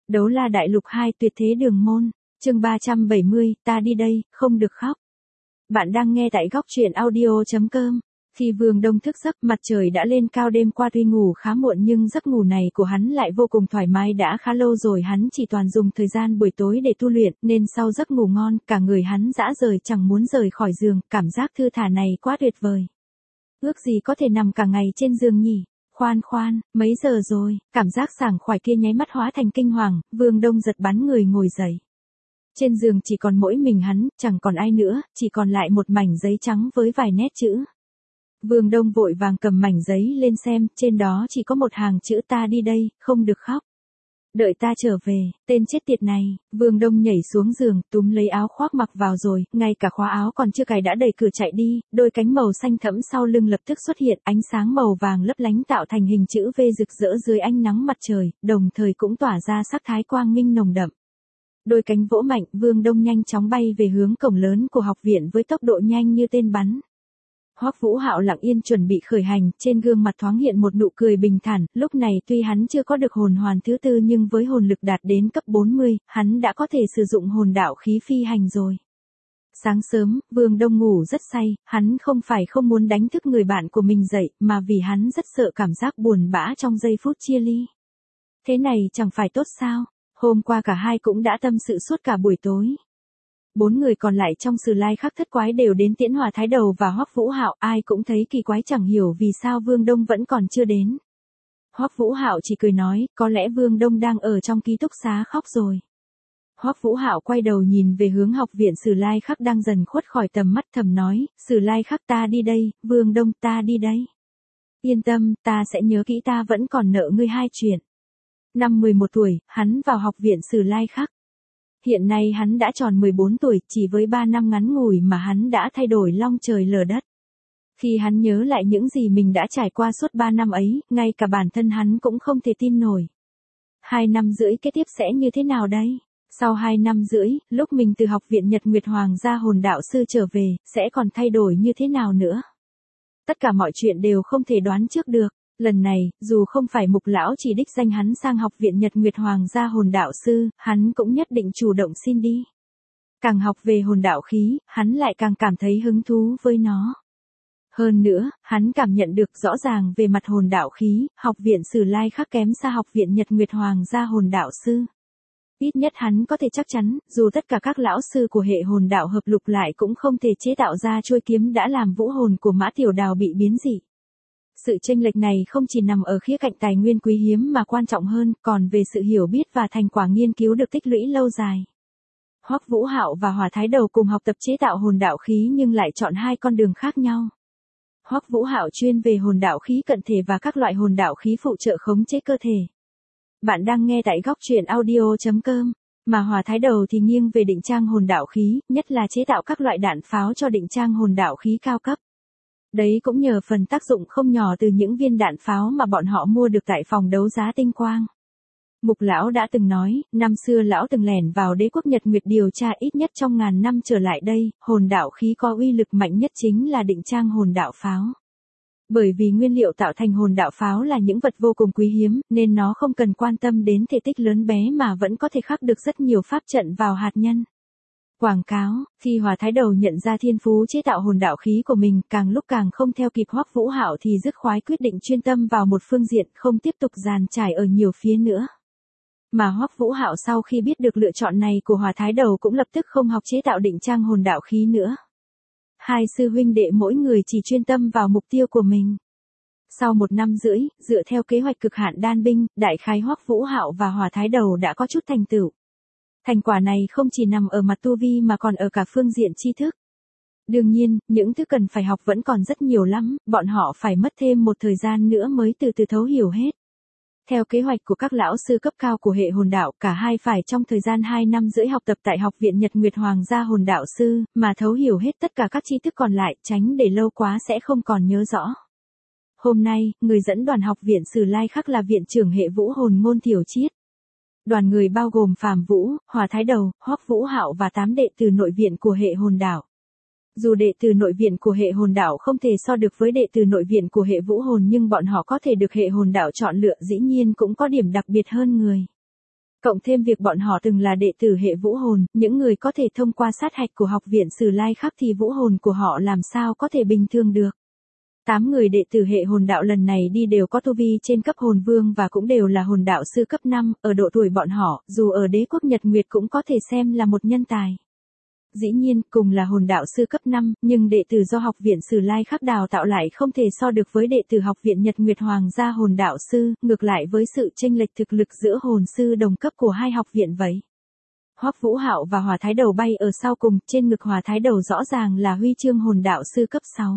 Đấu La Đại Lục 2 Tuyệt Thế Đường Môn, chương 370, ta đi đây, không được khóc. Bạn đang nghe tại góc truyện audio.com. Khi Vương Đông thức giấc, mặt trời đã lên cao. Đêm qua tuy ngủ khá muộn nhưng giấc ngủ này của hắn lại vô cùng thoải mái. Đã khá lâu rồi hắn chỉ toàn dùng thời gian buổi tối để tu luyện, nên sau giấc ngủ ngon, cả người hắn rã rời chẳng muốn rời khỏi giường. Cảm giác thư thả này quá tuyệt vời. Ước gì có thể nằm cả ngày trên giường nhỉ. Khoan, mấy giờ rồi? Cảm giác sảng khoái kia nháy mắt hóa thành kinh hoàng. Vương Đông giật bắn người ngồi dậy. Trên giường chỉ còn mỗi mình hắn, chẳng còn ai nữa, chỉ còn lại một mảnh giấy trắng với vài nét chữ. Vương Đông vội vàng cầm mảnh giấy lên xem, trên đó chỉ có một hàng chữ: ta đi đây, không được khóc. Đợi ta trở về. Tên chết tiệt này. Vương Đông nhảy xuống giường, túm lấy áo khoác mặc vào rồi, ngay cả khóa áo còn chưa cài đã đẩy cửa chạy đi. Đôi cánh màu xanh thẫm sau lưng lập tức xuất hiện, ánh sáng màu vàng lấp lánh tạo thành hình chữ V rực rỡ dưới ánh nắng mặt trời, đồng thời cũng tỏa ra sắc thái quang minh nồng đậm. Đôi cánh vỗ mạnh, Vương Đông nhanh chóng bay về hướng cổng lớn của học viện với tốc độ nhanh như tên bắn. Hoắc Vũ Hạo lặng yên chuẩn bị khởi hành, trên gương mặt thoáng hiện một nụ cười bình thản. Lúc này tuy hắn chưa có được hồn hoàn thứ tư nhưng với hồn lực đạt đến cấp 40, hắn đã có thể sử dụng hồn đạo khí phi hành rồi. Sáng sớm, Vương Đông ngủ rất say, hắn không phải không muốn đánh thức người bạn của mình dậy, mà vì hắn rất sợ cảm giác buồn bã trong giây phút chia ly. Thế này chẳng phải tốt sao? Hôm qua cả hai cũng đã tâm sự suốt cả buổi tối. 4 người còn lại trong Sử Lai Khắc Thất Quái đều đến tiễn Hòa Thái Đầu và Hoắc Vũ Hạo, ai cũng thấy kỳ quái chẳng hiểu vì sao Vương Đông vẫn còn chưa đến. Hoắc Vũ Hạo chỉ cười nói, có lẽ Vương Đông đang ở trong ký túc xá khóc rồi. Hoắc Vũ Hạo quay đầu nhìn về hướng học viện Sử Lai Khắc đang dần khuất khỏi tầm mắt, thầm nói, Sử Lai Khắc ta đi đây, Vương Đông ta đi đây. Yên tâm, ta sẽ nhớ kỹ, ta vẫn còn nợ ngươi 2 chuyện. Năm 11 tuổi, hắn vào học viện Sử Lai Khắc. Hiện nay hắn đã tròn 14 tuổi, chỉ với 3 năm ngắn ngủi mà hắn đã thay đổi long trời lở đất. Khi hắn nhớ lại những gì mình đã trải qua suốt 3 năm ấy, ngay cả bản thân hắn cũng không thể tin nổi. 2 năm rưỡi kế tiếp sẽ như thế nào đây? Sau 2 năm rưỡi, lúc mình từ học viện Nhật Nguyệt Hoàng gia hồn đạo sư trở về, sẽ còn thay đổi như thế nào nữa? Tất cả mọi chuyện đều không thể đoán trước được. Lần này, dù không phải Mục lão chỉ đích danh hắn sang học viện Nhật Nguyệt Hoàng gia hồn đạo sư, hắn cũng nhất định chủ động xin đi. Càng học về hồn đạo khí, hắn lại càng cảm thấy hứng thú với nó. Hơn nữa, hắn cảm nhận được rõ ràng về mặt hồn đạo khí, học viện Sử Lai Khắc kém xa học viện Nhật Nguyệt Hoàng gia hồn đạo sư. Ít nhất hắn có thể chắc chắn, dù tất cả các lão sư của hệ hồn đạo hợp lục lại cũng không thể chế tạo ra chuôi kiếm đã làm vũ hồn của Mã Tiểu Đào bị biến dị. Sự chênh lệch này không chỉ nằm ở khía cạnh tài nguyên quý hiếm mà quan trọng hơn, còn về sự hiểu biết và thành quả nghiên cứu được tích lũy lâu dài. Hoắc Vũ Hạo và Hòa Thái Đầu cùng học tập chế tạo hồn đạo khí nhưng lại chọn 2 con đường khác nhau. Hoắc Vũ Hạo chuyên về hồn đạo khí cận thể và các loại hồn đạo khí phụ trợ khống chế cơ thể. Bạn đang nghe tại góc truyện audio.com, mà Hòa Thái Đầu thì nghiêng về định trang hồn đạo khí, nhất là chế tạo các loại đạn pháo cho định trang hồn đạo khí cao cấp. Đấy cũng nhờ phần tác dụng không nhỏ từ những viên đạn pháo mà bọn họ mua được tại phòng đấu giá Tinh Quang. Mục lão đã từng nói, năm xưa lão từng lẻn vào đế quốc Nhật Nguyệt điều tra, ít nhất trong ngàn năm trở lại đây, hồn đạo khí có uy lực mạnh nhất chính là định trang hồn đạo pháo. Bởi vì nguyên liệu tạo thành hồn đạo pháo là những vật vô cùng quý hiếm, nên nó không cần quan tâm đến thể tích lớn bé mà vẫn có thể khắc được rất nhiều pháp trận vào hạt nhân. Quảng cáo, khi Hòa Thái Đầu nhận ra thiên phú chế tạo hồn đạo khí của mình càng lúc càng không theo kịp Hoắc Vũ Hạo thì dứt khoát quyết định chuyên tâm vào một phương diện, không tiếp tục dàn trải ở nhiều phía nữa. Mà Hoắc Vũ Hạo sau khi biết được lựa chọn này của Hòa Thái Đầu cũng lập tức không học chế tạo định trang hồn đạo khí nữa. 2 sư huynh đệ mỗi người chỉ chuyên tâm vào mục tiêu của mình. Sau 1 năm rưỡi, dựa theo kế hoạch cực hạn đan binh, đại khái Hoắc Vũ Hạo và Hòa Thái Đầu đã có chút thành tựu. Thành quả này không chỉ nằm ở mặt tu vi mà còn ở cả phương diện tri thức. Đương nhiên, những thứ cần phải học vẫn còn rất nhiều lắm, bọn họ phải mất thêm một thời gian nữa mới từ từ thấu hiểu hết. Theo kế hoạch của các lão sư cấp cao của hệ hồn đạo, cả hai phải trong thời gian 2 năm rưỡi học tập tại học viện Nhật Nguyệt Hoàng gia hồn đạo sư, mà thấu hiểu hết tất cả các tri thức còn lại, tránh để lâu quá sẽ không còn nhớ rõ. Hôm nay, người dẫn đoàn học viện Sử Lai Khắc là viện trưởng hệ vũ hồn Ngôn Tiểu Chiết. Đoàn người bao gồm Phạm Vũ, Hòa Thái Đầu, Hoắc Vũ Hạo và 8 đệ tử nội viện của hệ hồn đạo. Dù đệ tử nội viện của hệ hồn đạo không thể so được với đệ tử nội viện của hệ vũ hồn nhưng bọn họ có thể được hệ hồn đạo chọn lựa, dĩ nhiên cũng có điểm đặc biệt hơn người. Cộng thêm việc bọn họ từng là đệ tử hệ vũ hồn, những người có thể thông qua sát hạch của học viện Sử Lai Khắc thì vũ hồn của họ làm sao có thể bình thường được. 8 người đệ tử hệ hồn đạo lần này đi đều có tu vi trên cấp hồn vương và cũng đều là hồn đạo sư cấp 5, ở độ tuổi bọn họ, dù ở đế quốc Nhật Nguyệt cũng có thể xem là một nhân tài. Dĩ nhiên, cùng là hồn đạo sư cấp 5, nhưng đệ tử do học viện Sử Lai Khắc đào tạo lại không thể so được với đệ tử học viện Nhật Nguyệt Hoàng gia hồn đạo sư, ngược lại với sự chênh lệch thực lực giữa hồn sư đồng cấp của hai học viện vậy. Hoắc Vũ Hạo và Hỏa Thái Đầu bay ở sau cùng, trên ngực Hỏa Thái Đầu rõ ràng là huy chương hồn đạo sư cấp 6.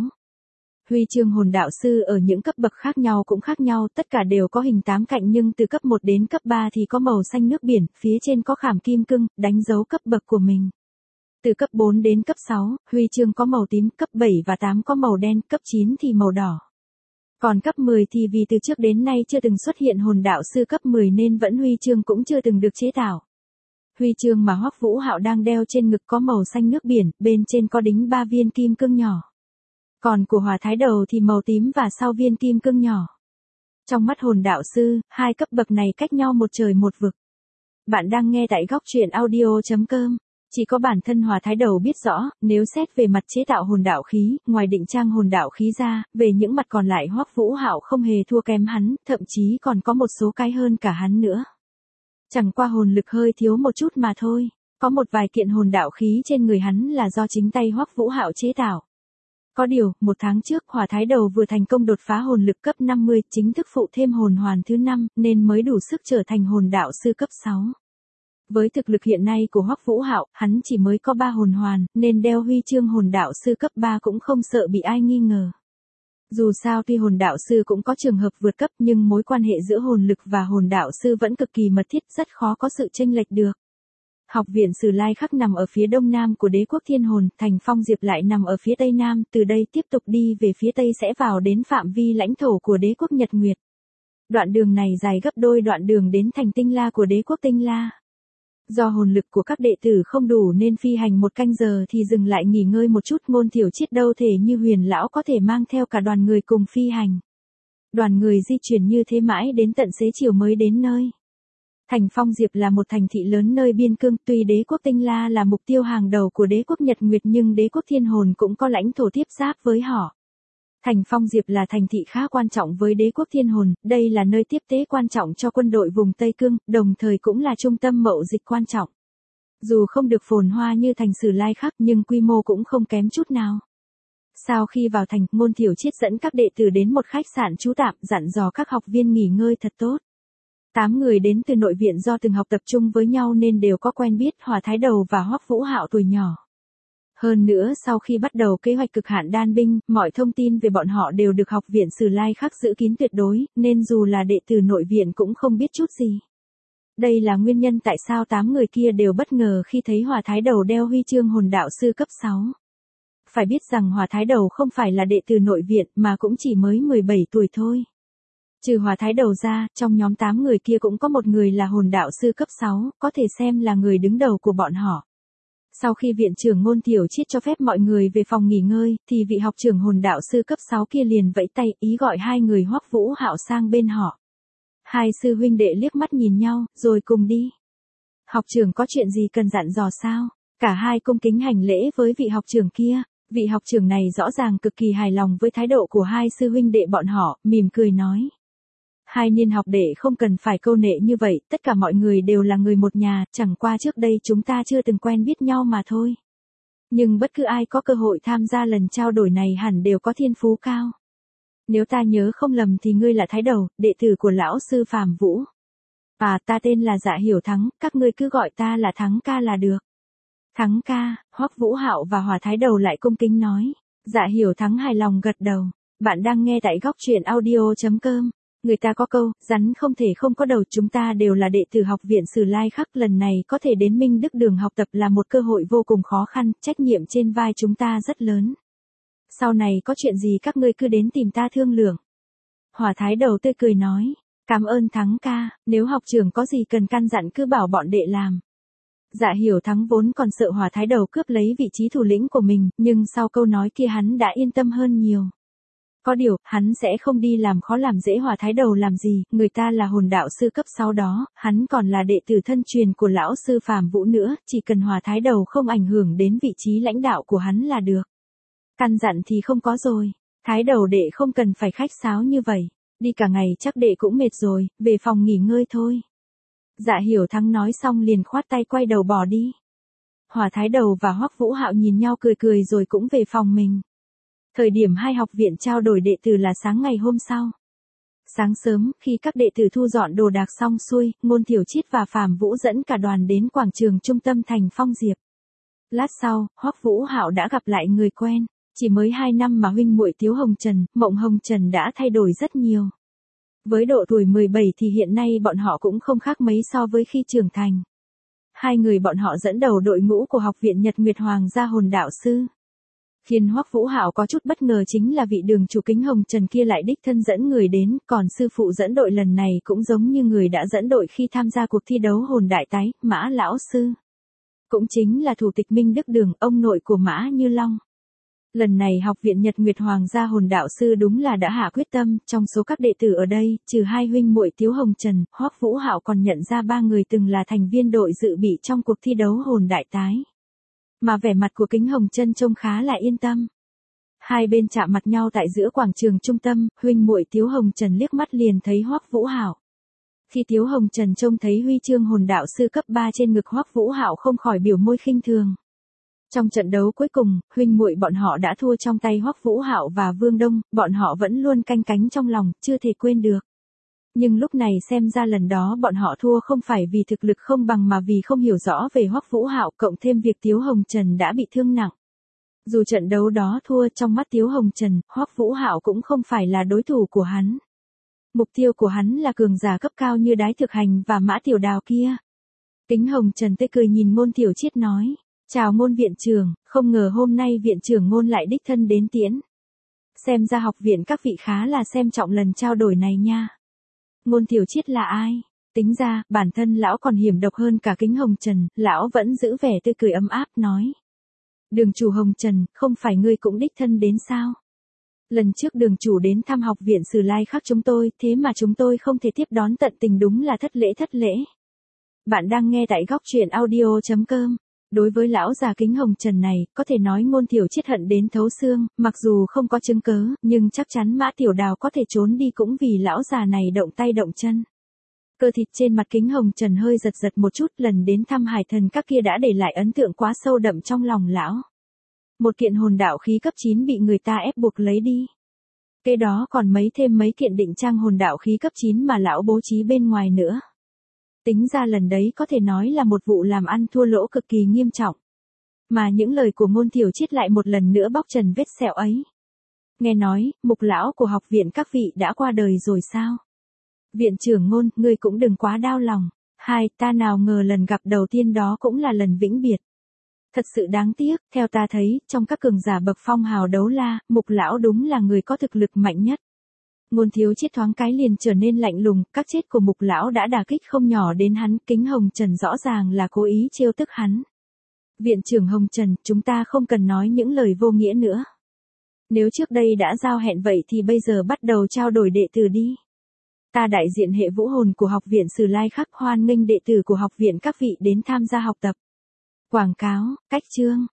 Huy chương hồn đạo sư ở những cấp bậc khác nhau cũng khác nhau, tất cả đều có hình 8 cạnh nhưng từ cấp 1 đến cấp 3 thì có màu xanh nước biển, phía trên có khảm kim cương, đánh dấu cấp bậc của mình. Từ cấp 4 đến cấp 6, huy chương có màu tím, cấp 7 và 8 có màu đen, cấp 9 thì màu đỏ. Còn cấp 10 thì vì từ trước đến nay chưa từng xuất hiện hồn đạo sư cấp 10 nên vẫn huy chương cũng chưa từng được chế tạo. Huy chương mà Hoắc Vũ Hạo đang đeo trên ngực có màu xanh nước biển, bên trên có đính 3 viên kim cương nhỏ. Còn của Hỏa Thái Đầu thì màu tím và sau viên kim cương nhỏ. Trong mắt hồn đạo sư, hai cấp bậc này cách nhau một trời một vực. Bạn đang nghe tại góc truyện audio.com. Chỉ có bản thân Hỏa Thái Đầu biết rõ, nếu xét về mặt chế tạo hồn đạo khí, ngoài định trang hồn đạo khí ra, về những mặt còn lại Hoắc Vũ Hạo không hề thua kém hắn, thậm chí còn có một số cái hơn cả hắn nữa. Chẳng qua hồn lực hơi thiếu một chút mà thôi, có một vài kiện hồn đạo khí trên người hắn là do chính tay Hoắc Vũ Hạo chế tạo. Có điều, 1 tháng trước Hỏa Thái Đầu vừa thành công đột phá hồn lực cấp 50, chính thức phụ thêm hồn hoàn thứ 5, nên mới đủ sức trở thành hồn đạo sư cấp 6. Với thực lực hiện nay của Hoắc Vũ Hạo, hắn chỉ mới có 3 hồn hoàn, nên đeo huy chương hồn đạo sư cấp 3 cũng không sợ bị ai nghi ngờ. Dù sao tuy hồn đạo sư cũng có trường hợp vượt cấp nhưng mối quan hệ giữa hồn lực và hồn đạo sư vẫn cực kỳ mật thiết, rất khó có sự chênh lệch được. Học viện Sử Lai Khắc nằm ở phía đông nam của đế quốc Thiên Hồn, thành Phong Diệp lại nằm ở phía tây nam, từ đây tiếp tục đi về phía tây sẽ vào đến phạm vi lãnh thổ của đế quốc Nhật Nguyệt. Đoạn đường này dài gấp đôi đoạn đường đến thành Tinh La của đế quốc Tinh La. Do hồn lực của các đệ tử không đủ nên phi hành 1 canh giờ thì dừng lại nghỉ ngơi một chút, Ngôn Thiểu Triết đâu thể như Huyền lão có thể mang theo cả đoàn người cùng phi hành. Đoàn người di chuyển như thế mãi đến tận xế chiều mới đến nơi. Thành Phong Diệp là một thành thị lớn nơi biên cương, tuy đế quốc Tinh La là mục tiêu hàng đầu của đế quốc Nhật Nguyệt nhưng đế quốc Thiên Hồn cũng có lãnh thổ tiếp giáp với họ. Thành Phong Diệp là thành thị khá quan trọng với đế quốc Thiên Hồn, đây là nơi tiếp tế quan trọng cho quân đội vùng Tây Cương, đồng thời cũng là trung tâm mậu dịch quan trọng. Dù không được phồn hoa như thành Sử Lai Khắc nhưng quy mô cũng không kém chút nào. Sau khi vào thành, Ngôn Thiểu Triết dẫn các đệ tử đến một khách sạn trú tạm, dặn dò các học viên nghỉ ngơi thật tốt. 8 người đến từ nội viện do từng học tập trung với nhau nên đều có quen biết Hỏa Thái Đầu và Hoắc Vũ Hạo tuổi nhỏ. Hơn nữa sau khi bắt đầu kế hoạch cực hạn đan binh, mọi thông tin về bọn họ đều được học viện Sử Lai Khắc giữ kín tuyệt đối, nên dù là đệ tử nội viện cũng không biết chút gì. Đây là nguyên nhân tại sao 8 người kia đều bất ngờ khi thấy Hỏa Thái Đầu đeo huy chương hồn đạo sư cấp 6. Phải biết rằng Hỏa Thái Đầu không phải là đệ tử nội viện mà cũng chỉ mới 17 tuổi thôi. Trừ Hỏa Thái Đầu ra, trong nhóm 8 người kia cũng có một người là hồn đạo sư cấp 6, có thể xem là người đứng đầu của bọn họ. Sau khi viện trưởng Ngôn Thiểu Triết cho phép mọi người về phòng nghỉ ngơi, thì vị học trưởng hồn đạo sư cấp 6 kia liền vẫy tay, ý gọi 2 người Hoắc Vũ Hạo sang bên họ. 2 sư huynh đệ liếc mắt nhìn nhau, rồi cùng đi. Học trưởng có chuyện gì cần dặn dò sao? Cả hai cung kính hành lễ với vị học trưởng kia. Vị học trưởng này rõ ràng cực kỳ hài lòng với thái độ của 2 sư huynh đệ bọn họ, mỉm cười nói. 2 niên học đệ không cần phải câu nệ như vậy, tất cả mọi người đều là người một nhà, chẳng qua trước đây chúng ta chưa từng quen biết nhau mà thôi. Nhưng bất cứ ai có cơ hội tham gia lần trao đổi này hẳn đều có thiên phú cao. Nếu ta nhớ không lầm thì ngươi là Thái Đầu, đệ tử của lão sư Phàm Vũ. Ta tên là Dạ Hiểu Thắng, các ngươi cứ gọi ta là Thắng ca là được. Thắng ca, Hoắc Vũ Hạo và Hỏa Thái Đầu lại cung kính nói. Dạ Hiểu Thắng hài lòng gật đầu. Bạn đang nghe tại góc truyện audio.com. Người ta có câu, rắn không thể không có đầu, chúng ta đều là đệ tử học viện Sử Lai Khắc, lần này có thể đến Minh Đức Đường học tập là một cơ hội vô cùng khó khăn, trách nhiệm trên vai chúng ta rất lớn. Sau này có chuyện gì các ngươi cứ đến tìm ta thương lượng. Hỏa Thái Đầu tươi cười nói, cảm ơn Thắng ca, nếu học trưởng có gì cần căn dặn cứ bảo bọn đệ làm. Dạ Hiểu Thắng vốn còn sợ Hỏa Thái Đầu cướp lấy vị trí thủ lĩnh của mình, nhưng sau câu nói kia hắn đã yên tâm hơn nhiều. Có điều, hắn sẽ không đi làm khó làm dễ Hòa Thái Đầu làm gì, người ta là hồn đạo sư cấp 6 đó, hắn còn là đệ tử thân truyền của lão sư Phàm Vũ nữa, chỉ cần Hòa Thái Đầu không ảnh hưởng đến vị trí lãnh đạo của hắn là được. Căn dặn thì không có rồi, Thái Đầu đệ không cần phải khách sáo như vậy, đi cả ngày chắc đệ cũng mệt rồi, về phòng nghỉ ngơi thôi. Dạ Hiểu Thắng nói xong liền khoát tay quay đầu bỏ đi. Hòa Thái Đầu và Hoắc Vũ Hạo nhìn nhau cười cười rồi cũng về phòng mình. Thời điểm hai học viện trao đổi đệ tử là sáng ngày hôm sau. Sáng sớm, khi các đệ tử thu dọn đồ đạc xong xuôi, Ngôn Thiểu Triết và Phàm Vũ dẫn cả đoàn đến quảng trường trung tâm thành Phong Diệp. Lát sau, Hoắc Vũ Hạo đã gặp lại người quen, chỉ mới 2 năm mà huynh muội Tiếu Hồng Trần, Mộng Hồng Trần đã thay đổi rất nhiều. Với độ tuổi 17 thì hiện nay bọn họ cũng không khác mấy so với khi trưởng thành. Hai người bọn họ dẫn đầu đội ngũ của học viện Nhật Nguyệt Hoàng gia hồn đạo sư. Khiến Hoắc Vũ Hạo có chút bất ngờ chính là vị đường chủ Kính Hồng Trần kia lại đích thân dẫn người đến, còn sư phụ dẫn đội lần này cũng giống như người đã dẫn đội khi tham gia cuộc thi đấu hồn đại tái, Mã lão sư. Cũng chính là thủ tịch Minh Đức Đường, ông nội của Mã Như Long. Lần này học viện Nhật Nguyệt Hoàng gia hồn đạo sư đúng là đã hạ quyết tâm, trong số các đệ tử ở đây, trừ hai huynh muội Tiếu Hồng Trần, Hoắc Vũ Hạo còn nhận ra 3 người từng là thành viên đội dự bị trong cuộc thi đấu hồn đại tái. Mà vẻ mặt của Kính Hồng Trân trông khá là yên tâm. Hai bên chạm mặt nhau tại giữa quảng trường trung tâm, huynh muội Tiếu Hồng Trần liếc mắt liền thấy Hoắc Vũ Hạo. Khi Tiếu Hồng Trần trông thấy huy chương hồn đạo sư cấp 3 trên ngực Hoắc Vũ Hạo không khỏi biểu môi khinh thường. Trong trận đấu cuối cùng, huynh muội bọn họ đã thua trong tay Hoắc Vũ Hạo và Vương Đông, bọn họ vẫn luôn canh cánh trong lòng, chưa thể quên được. Nhưng lúc này xem ra lần đó bọn họ thua không phải vì thực lực không bằng mà vì không hiểu rõ về Hoắc Vũ Hạo, cộng thêm việc Tiếu Hồng Trần đã bị thương nặng. Dù trận đấu đó thua, trong mắt Tiếu Hồng Trần, Hoắc Vũ Hạo cũng không phải là đối thủ của hắn. Mục tiêu của hắn là cường giả cấp cao như Đái Thực Hành và Mã Tiểu Đào kia. Kính Hồng Trần tươi cười nhìn Ngôn Thiểu Triết nói, chào Ngôn viện trưởng, không ngờ hôm nay viện trưởng Ngôn lại đích thân đến tiễn. Xem ra học viện các vị khá là xem trọng lần trao đổi này nha. Ngôn Thiểu Triết là ai? Tính ra, bản thân lão còn hiểm độc hơn cả Kính Hồng Trần, lão vẫn giữ vẻ tươi cười ấm áp nói. Đường chủ Hồng Trần, không phải ngươi cũng đích thân đến sao? Lần trước đường chủ đến thăm học viện Sử Lai Khắc chúng tôi, thế mà chúng tôi không thể tiếp đón tận tình, đúng là thất lễ. Bạn đang nghe tại góc truyện audio.com. Đối với lão già Kính Hồng Trần này, có thể nói Ngôn Thiểu Triết hận đến thấu xương, mặc dù không có chứng cớ, nhưng chắc chắn Mã Tiểu Đào có thể trốn đi cũng vì lão già này động tay động chân. Cơ thịt trên mặt Kính Hồng Trần hơi giật một chút, lần đến thăm Hải Thần các kia đã để lại ấn tượng quá sâu đậm trong lòng lão. Một kiện hồn đạo khí cấp 9 bị người ta ép buộc lấy đi. Cái đó còn thêm mấy kiện định trang hồn đạo khí cấp 9 mà lão bố trí bên ngoài nữa. Tính ra lần đấy có thể nói là một vụ làm ăn thua lỗ cực kỳ nghiêm trọng. Mà những lời của Ngôn Thiểu Triết lại một lần nữa bóc trần vết sẹo ấy. Nghe nói, mục lão của học viện các vị đã qua đời rồi sao? Viện trưởng Ngôn, ngươi cũng đừng quá đau lòng. Ta nào ngờ lần gặp đầu tiên đó cũng là lần vĩnh biệt. Thật sự đáng tiếc, theo ta thấy, trong các cường giả bậc phong hào đấu la, mục lão đúng là người có thực lực mạnh nhất. Ngôn Thiếu Triết thoáng cái liền trở nên lạnh lùng, các chết của mục lão đã đả kích không nhỏ đến hắn, Kính Hồng Trần rõ ràng là cố ý trêu tức hắn. Viện trưởng Hồng Trần, chúng ta không cần nói những lời vô nghĩa nữa. Nếu trước đây đã giao hẹn vậy thì bây giờ bắt đầu trao đổi đệ tử đi. Ta đại diện hệ vũ hồn của học viện Sử Lai Khắc hoan nghênh đệ tử của học viện các vị đến tham gia học tập. Quảng cáo, cách chương.